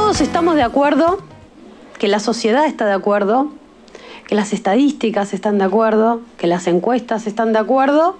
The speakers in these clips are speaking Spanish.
todos estamos de acuerdo, que la sociedad está de acuerdo, que las estadísticas están de acuerdo, que las encuestas están de acuerdo,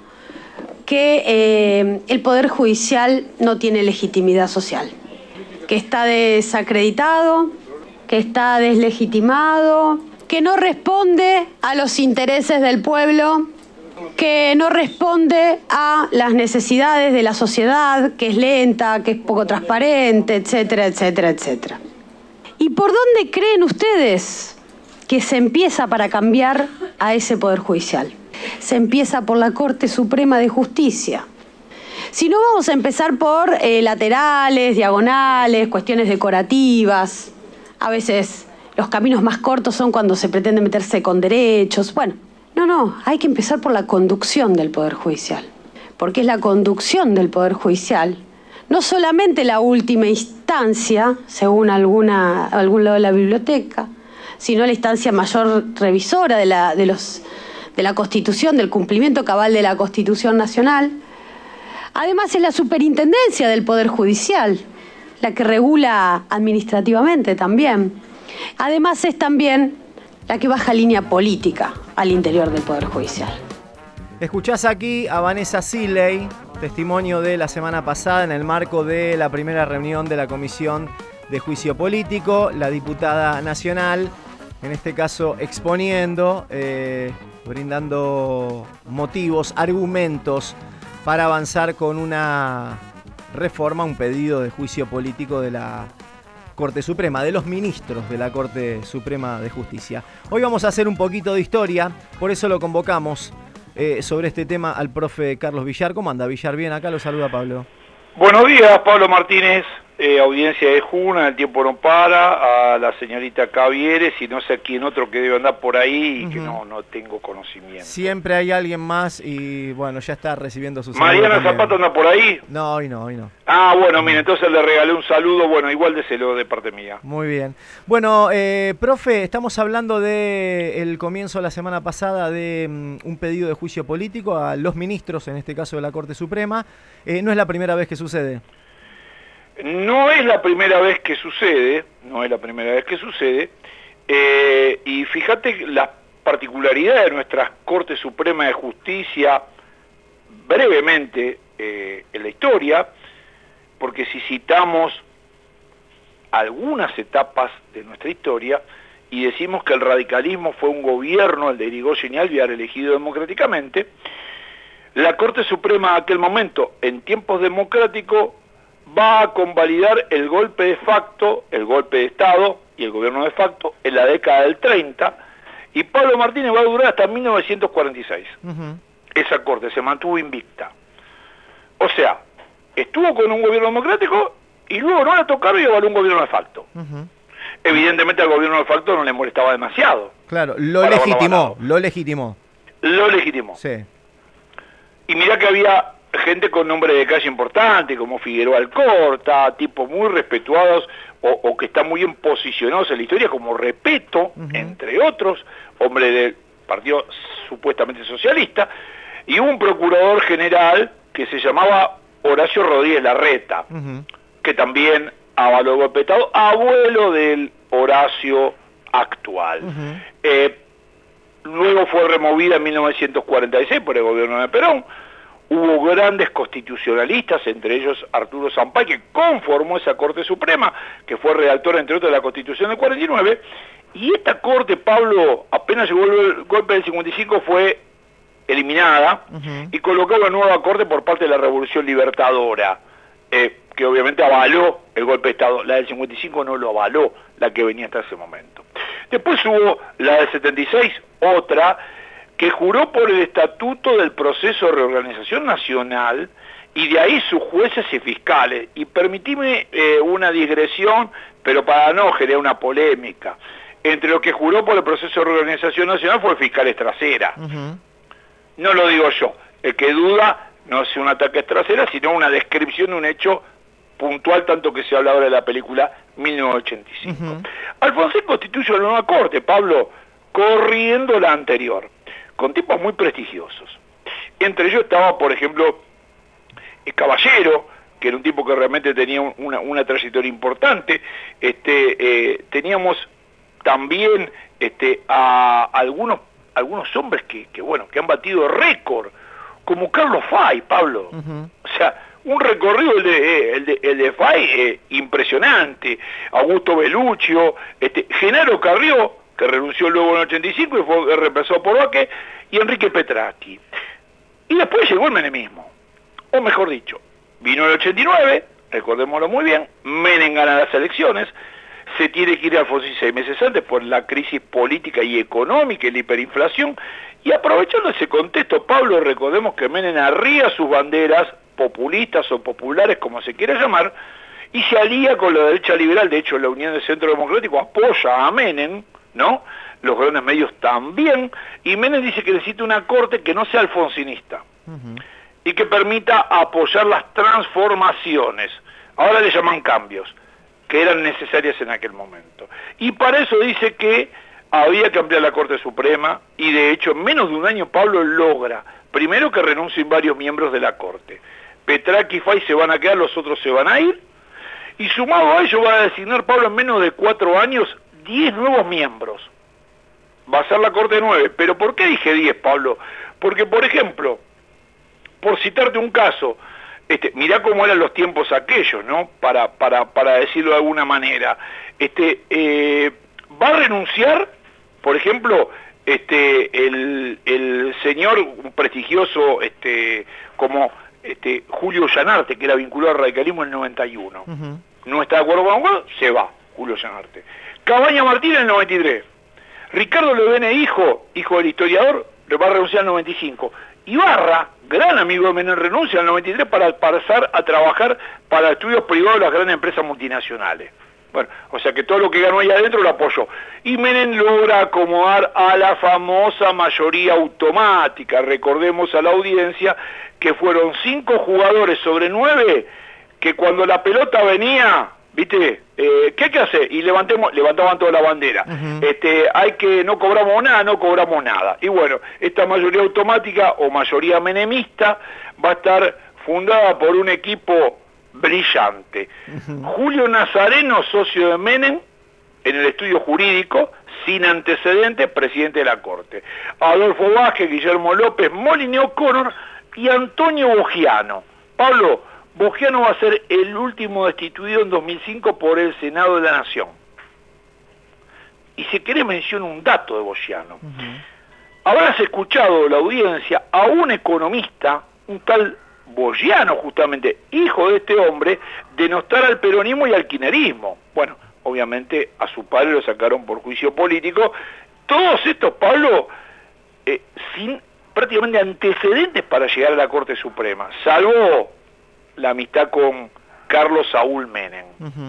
que el Poder Judicial no tiene legitimidad social, que está desacreditado, que está deslegitimado, que no responde a los intereses del pueblo, que no responde a las necesidades de la sociedad, que es lenta, que es poco transparente, etcétera, etcétera, etcétera. ¿Y por dónde creen ustedes que se empieza para cambiar a ese Poder Judicial? Se empieza por la Corte Suprema de Justicia. Si no, vamos a empezar por laterales, diagonales, cuestiones decorativas. A veces los caminos más cortos son cuando se pretende meterse con derechos. Bueno, no, hay que empezar por la conducción del Poder Judicial. Porque es la conducción del Poder Judicial, no solamente la última instancia, según algún lado de la biblioteca, sino la instancia mayor revisora de la Constitución, del cumplimiento cabal de la Constitución Nacional. Además es la superintendencia del Poder Judicial, la que regula administrativamente también. Además es también la que baja línea política al interior del Poder Judicial. Escuchás aquí a Vanessa Silley, testimonio de la semana pasada en el marco de la primera reunión de la Comisión de Juicio Político, la diputada nacional, en este caso exponiendo, brindando motivos, argumentos para avanzar con una reforma, un pedido de juicio político de la Corte Suprema, de los ministros de la Corte Suprema de Justicia. Hoy vamos a hacer un poquito de historia, por eso lo convocamos sobre este tema al profe Carlos Villar. ¿Cómo anda, Villar? Bien, acá lo saluda Pablo. Buenos días, Pablo Martínez, audiencia de Juna, El Tiempo No Para, a la señorita Cavieres y no sé a quién otro que debe andar por ahí y que no tengo conocimiento. Siempre hay alguien más y bueno, ya está recibiendo sus ¿Mariana Zapato anda por ahí? No, hoy no. Ah, bueno, mire, entonces le regalé un saludo, bueno, igual déselo de parte mía. Muy bien. Bueno, profe, estamos hablando del comienzo la semana pasada de un pedido de juicio político a los ministros, en este caso de la Corte Suprema. No es la primera vez que sucede. No es la primera vez que sucede, y fíjate las particularidades de nuestra Corte Suprema de Justicia, brevemente en la historia, porque si citamos algunas etapas de nuestra historia y decimos que el radicalismo fue un gobierno, el de Irigoyen y Alvear, elegido democráticamente, la Corte Suprema de aquel momento, en tiempos democráticos, va a convalidar el golpe de facto, el golpe de Estado y el gobierno de facto en la década del 30, y Pablo Martínez va a durar hasta 1946. Esa corte se mantuvo invicta. O sea, estuvo con un gobierno democrático y luego no la tocaron y avaló un gobierno de facto. Evidentemente al gobierno de facto no le molestaba demasiado. Claro, lo legitimó. Sí. Y mirá que había gente con nombre de calle importante, como Figueroa Alcorta, tipos muy respetuados o que están muy bien posicionados en la historia, como Repetto, entre otros, hombre del partido supuestamente socialista, y un procurador general que se llamaba Horacio Rodríguez Larreta, que también avaló el golpe de Estado, abuelo del Horacio actual. Luego fue removida en 1946 por el gobierno de Perón. Hubo grandes constitucionalistas, entre ellos Arturo Sampay, que conformó esa Corte Suprema, que fue redactor, entre otros, de la Constitución del 49, y esta Corte, Pablo, apenas llegó el golpe del 55, fue eliminada, y colocó una nueva Corte por parte de la Revolución Libertadora, que obviamente avaló el golpe de Estado. La del 55 no lo avaló, la que venía hasta ese momento. Después hubo la del 76, otra, que juró por el Estatuto del Proceso de Reorganización Nacional, y de ahí sus jueces y fiscales. Y permitime una digresión, pero para no generar una polémica. Entre los que juró por el Proceso de Reorganización Nacional fue el fiscal Estracera. No lo digo yo. El que duda no es un ataque a Estracera, sino una descripción de un hecho puntual, tanto que se habla ahora de la película 1985. Alfonsín constituye la nueva Corte, Pablo, corriendo la anterior, con tipos muy prestigiosos. Entre ellos estaba, por ejemplo, Caballero, que era un tipo que realmente tenía una trayectoria importante. Teníamos también a algunos hombres que han batido récord, como Carlos Fay, Pablo. O sea, un recorrido el de Fay impresionante. Augusto Belluccio, Genaro Carrió, que renunció luego en el 85 y fue reemplazado por Baque, y Enrique Petracchi. Y después llegó el menemismo, o mejor dicho, vino el 89, recordémoslo muy bien, Menem gana las elecciones, se tiene que ir a Alfonsín 6 meses antes por la crisis política y económica y la hiperinflación, y aprovechando ese contexto, Pablo, recordemos que Menem arría sus banderas populistas o populares, como se quiera llamar, y se alía con la derecha liberal. De hecho, la Unión de Centro Democrático apoya a Menem, ¿no? Los grandes medios también, y Menem dice que necesita una corte que no sea alfonsinista, y que permita apoyar las transformaciones, ahora le llaman cambios, que eran necesarias en aquel momento. Y para eso dice que había que ampliar la Corte Suprema, y de hecho en menos de un año Pablo logra, primero que renuncien varios miembros de la Corte, Petracchi y Fay se van a quedar, los otros se van a ir, y sumado a ello va a designar Pablo en menos de 4 años 10 nuevos miembros. Va a ser la Corte 9. ¿Pero por qué dije 10, Pablo? Porque, por ejemplo, por citarte un caso, mirá cómo eran los tiempos aquellos, ¿no? Para decirlo de alguna manera. Va a renunciar, por ejemplo, el señor prestigioso como Julio Llanarte, que era vinculado al radicalismo en el 91. No está de acuerdo con el se va Julio Llanarte. Cabaña Martín en el 93. Ricardo Levene, hijo del historiador, le va a renunciar en el 95. Ibarra, gran amigo de Menem, renuncia en el 93 para pasar a trabajar para estudios privados de las grandes empresas multinacionales. Bueno, o sea que todo lo que ganó ahí adentro lo apoyó. Y Menem logra acomodar a la famosa mayoría automática. Recordemos a la audiencia que fueron 5 jugadores sobre 9 que cuando la pelota venía, ¿viste? ¿Qué hay que hacer? Y levantaban toda la bandera. Hay que, no cobramos nada. Y bueno, esta mayoría automática o mayoría menemista va a estar fundada por un equipo brillante. Julio Nazareno, socio de Menem, en el estudio jurídico, sin antecedentes, presidente de la Corte. Adolfo Vázquez, Guillermo López, Molineux O'Connor y Antonio Bogiano. Pablo, Bogiano va a ser el último destituido en 2005 por el Senado de la Nación. Y si querés menciono un dato de Bogiano. Habrás escuchado la audiencia a un economista, un tal Bogiano justamente, hijo de este hombre, denostar al peronismo y al kirchnerismo. Bueno, obviamente a su padre lo sacaron por juicio político. Todos estos, Pablo, sin prácticamente antecedentes para llegar a la Corte Suprema, salvo la amistad con Carlos Saúl Menem.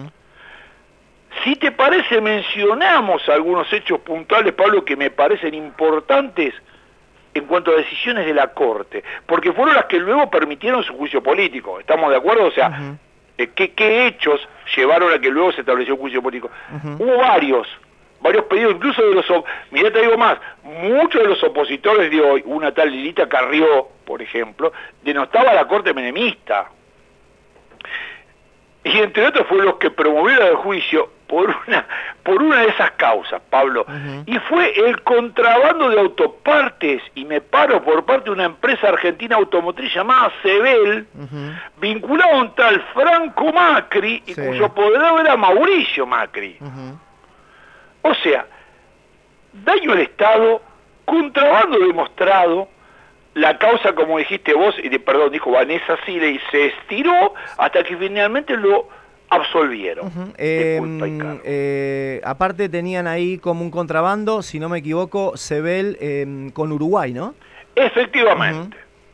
Si te parece, mencionamos algunos hechos puntuales, Pablo, que me parecen importantes en cuanto a decisiones de la Corte, porque fueron las que luego permitieron su juicio político. ¿Estamos de acuerdo? O sea, ¿qué hechos llevaron a que luego se estableció un juicio político? Hubo varios pedidos, incluso de los... Mirá, te digo más, muchos de los opositores de hoy, una tal Lilita Carrió, por ejemplo, denostaba a la Corte menemista. Y entre otros fue los que promovieron el juicio por una de esas causas, Pablo. Y fue el contrabando de autopartes, y me paro, por parte de una empresa argentina automotriz llamada Sebel, vinculado a un tal Franco Macri, y cuyo apoderado era Mauricio Macri. O sea, daño al Estado, contrabando demostrado. La causa, como dijiste vos, dijo Vanessa Siley, se estiró hasta que finalmente lo absolvieron. Aparte tenían ahí como un contrabando, si no me equivoco, Sebel con Uruguay, ¿no? Efectivamente.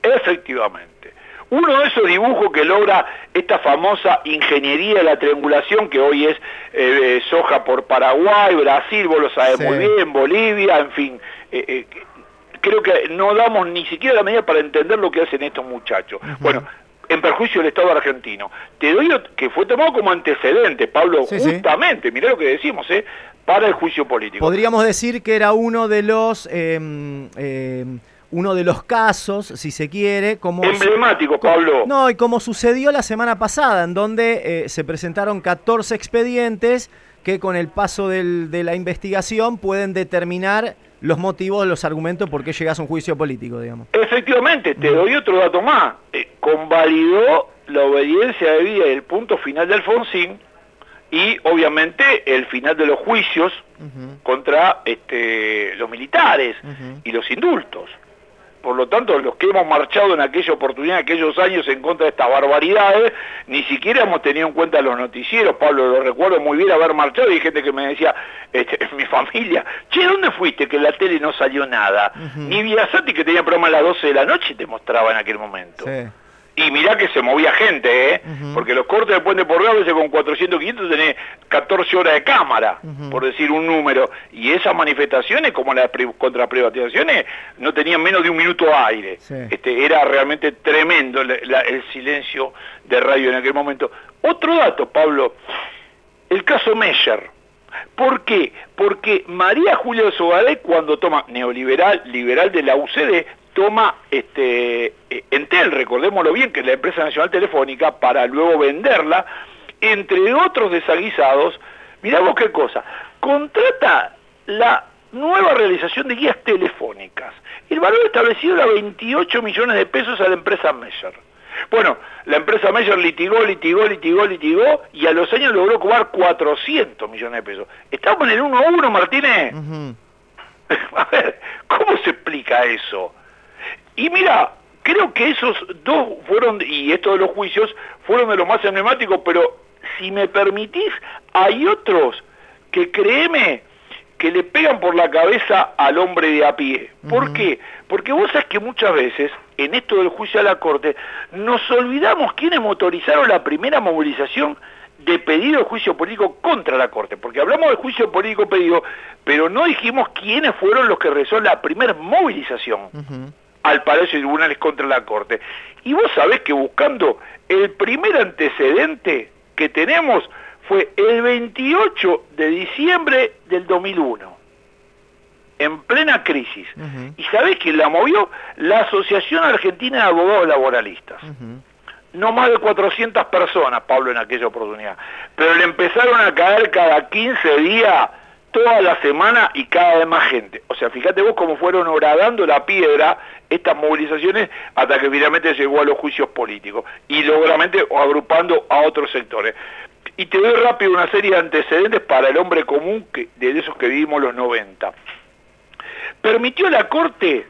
Uno de esos dibujos que logra esta famosa ingeniería de la triangulación, que hoy es soja por Paraguay, Brasil, vos lo sabés muy bien, Bolivia, en fin... creo que no damos ni siquiera la medida para entender lo que hacen estos muchachos. Bueno, en perjuicio del Estado argentino. Te doy que fue tomado como antecedente, Pablo, justamente, mirá lo que decimos, para el juicio político. Podríamos decir que era uno de los uno de los casos, si se quiere, como emblemático, Pablo. No, y como sucedió la semana pasada, en donde se presentaron 14 expedientes que con el paso de la investigación pueden determinar los motivos, los argumentos por qué llegas a un juicio político, digamos. Efectivamente, te doy otro dato más. Convalidó la obediencia debida y el punto final de Alfonsín y obviamente el final de los juicios contra los militares y los indultos. Por lo tanto, los que hemos marchado en aquella oportunidad, en aquellos años en contra de estas barbaridades, ni siquiera hemos tenido en cuenta los noticieros. Pablo, lo recuerdo muy bien haber marchado y hay gente que me decía, mi familia, che, ¿dónde fuiste? Que en la tele no salió nada. Ni Viasati, que tenía programa a las 12 de la noche, te mostraba en aquel momento. Sí. Y mirá que se movía gente, porque los cortes del Puente Porredón, a veces con 400, 500 tenés 14 horas de cámara, por decir un número, y esas manifestaciones, como las contraprivatizaciones, no tenían menos de un minuto de aire. Sí. Era realmente tremendo el silencio de radio en aquel momento. Otro dato, Pablo, el caso Meyer. ¿Por qué? Porque María Julia Sogaray, cuando toma neoliberal, liberal de la UCD, toma Entel, recordémoslo bien, que es la empresa nacional telefónica, para luego venderla, entre otros desaguisados. Mirá vos qué cosa, contrata la nueva realización de guías telefónicas. El valor establecido era 28 millones de pesos a la empresa Meyer. Bueno, la empresa Meyer litigó, y a los años logró cobrar 400 millones de pesos. Estamos en el 1-1, Martínez. A ver, ¿cómo se explica eso? Y mira, creo que esos dos fueron, y esto de los juicios, fueron de los más emblemáticos, pero si me permitís, hay otros que, créeme, que le pegan por la cabeza al hombre de a pie. ¿Por qué? Porque vos sabés que muchas veces, en esto del juicio a la Corte, nos olvidamos quiénes motorizaron la primera movilización de pedido de juicio político contra la Corte, porque hablamos de juicio político pedido, pero no dijimos quiénes fueron los que realizaron la primera movilización al Palacio de Tribunales contra la Corte. Y vos sabés que buscando el primer antecedente que tenemos fue el 28 de diciembre del 2001, en plena crisis. ¿Y sabés quién la movió? La Asociación Argentina de Abogados Laboralistas. No más de 400 personas, Pablo, en aquella oportunidad. Pero le empezaron a caer cada 15 días, toda la semana y cada vez más gente. O sea, fíjate vos cómo fueron horadando la piedra estas movilizaciones hasta que finalmente llegó a los juicios políticos. Y logramente agrupando a otros sectores. Y te doy rápido una serie de antecedentes para el hombre común de esos que vivimos los 90. Permitió la Corte,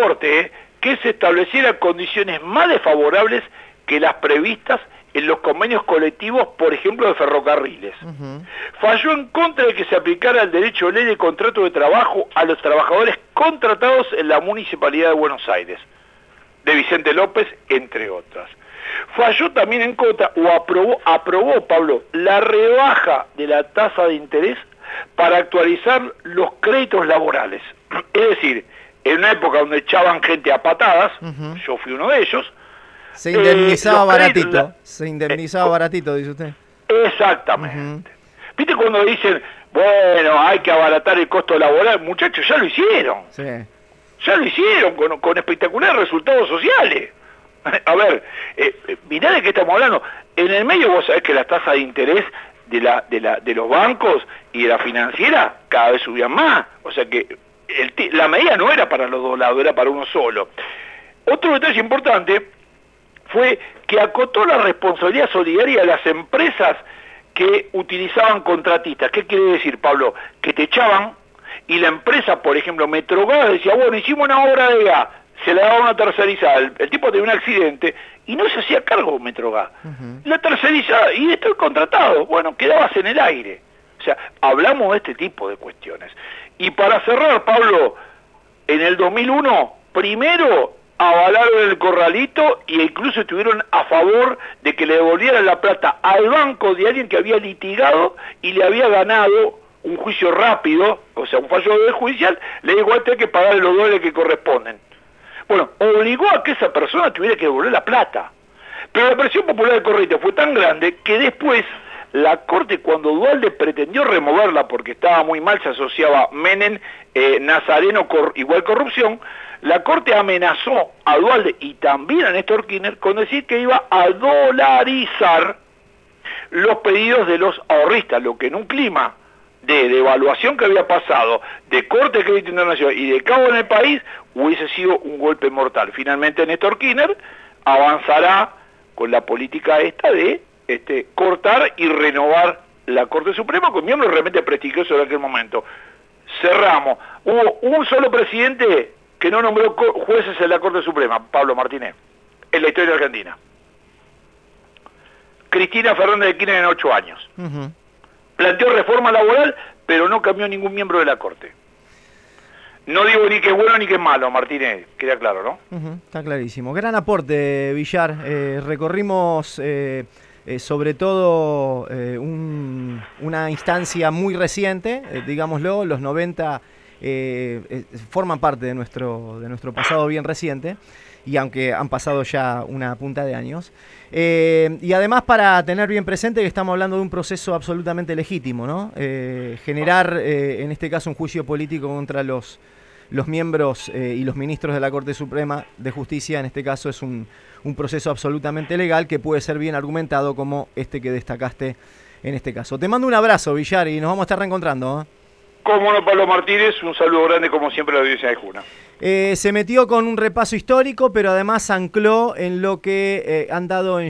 que se establecieran condiciones más desfavorables que las previstas en los convenios colectivos, por ejemplo, de ferrocarriles. Falló en contra de que se aplicara el derecho de ley de contrato de trabajo a los trabajadores contratados en la Municipalidad de Buenos Aires, de Vicente López, entre otras. Falló también en contra, o aprobó, Pablo, la rebaja de la tasa de interés para actualizar los créditos laborales. Es decir, en una época donde echaban gente a patadas, yo fui uno de ellos, se indemnizaba baratito, se indemnizaba baratito, dice usted. Exactamente. ¿Viste cuando dicen, bueno, hay que abaratar el costo laboral? Muchachos, ya lo hicieron. Sí. Ya lo hicieron con espectaculares resultados sociales. A ver, mirá de qué estamos hablando. En el medio vos sabés que las tasas de interés de los bancos y de la financiera cada vez subían más. O sea que la medida no era para los dos lados, era para uno solo. Otro detalle importante fue que acotó la responsabilidad solidaria de las empresas que utilizaban contratistas. ¿Qué quiere decir, Pablo? Que te echaban y la empresa, por ejemplo, Metrogas, decía, bueno, hicimos una obra de gas, se la daba una tercerizada, el tipo tenía un accidente y no se hacía cargo Metrogas. La tercerizada, y estoy contratado, bueno, quedabas en el aire. O sea, hablamos de este tipo de cuestiones. Y para cerrar, Pablo, en el 2001, primero avalaron el corralito e incluso estuvieron a favor de que le devolvieran la plata al banco de alguien que había litigado y le había ganado un juicio rápido, o sea, un fallo judicial, le dijo a este que pagar los dólares que corresponden. Bueno, obligó a que esa persona tuviera que devolver la plata. Pero la presión popular del corralito fue tan grande que después la Corte, cuando Duhalde pretendió removerla porque estaba muy mal, se asociaba Menem, Nazareno, igual corrupción, la Corte amenazó a Duhalde y también a Néstor Kirchner con decir que iba a dolarizar los pedidos de los ahorristas, lo que en un clima de devaluación que había pasado, de corte de crédito internacional y de caos en el país, hubiese sido un golpe mortal. Finalmente Néstor Kirchner avanzará con la política esta de cortar y renovar la Corte Suprema con miembros realmente prestigiosos en aquel momento. Cerramos. Hubo un solo presidente que no nombró jueces en la Corte Suprema, Pablo Martínez, en la historia argentina. Cristina Fernández de Kirchner en 8 años. Planteó reforma laboral, pero no cambió ningún miembro de la Corte. No digo ni que es bueno ni que es malo, Martínez, queda claro, ¿no? Está clarísimo. Gran aporte, Villar. Recorrimos sobre todo una instancia muy reciente, digámoslo, los 90 forman parte de nuestro pasado bien reciente, y aunque han pasado ya una punta de años. Y además para tener bien presente que estamos hablando de un proceso absolutamente legítimo, ¿no? Generar, en este caso, un juicio político contra los miembros y los ministros de la Corte Suprema de Justicia, en este caso es un proceso absolutamente legal que puede ser bien argumentado como este que destacaste en este caso. Te mando un abrazo, Villar, y nos vamos a estar reencontrando, ¿eh? Cómo no, Pablo Martínez, un saludo grande como siempre a la audiencia de Juna. Se metió con un repaso histórico, pero además ancló en lo que han dado en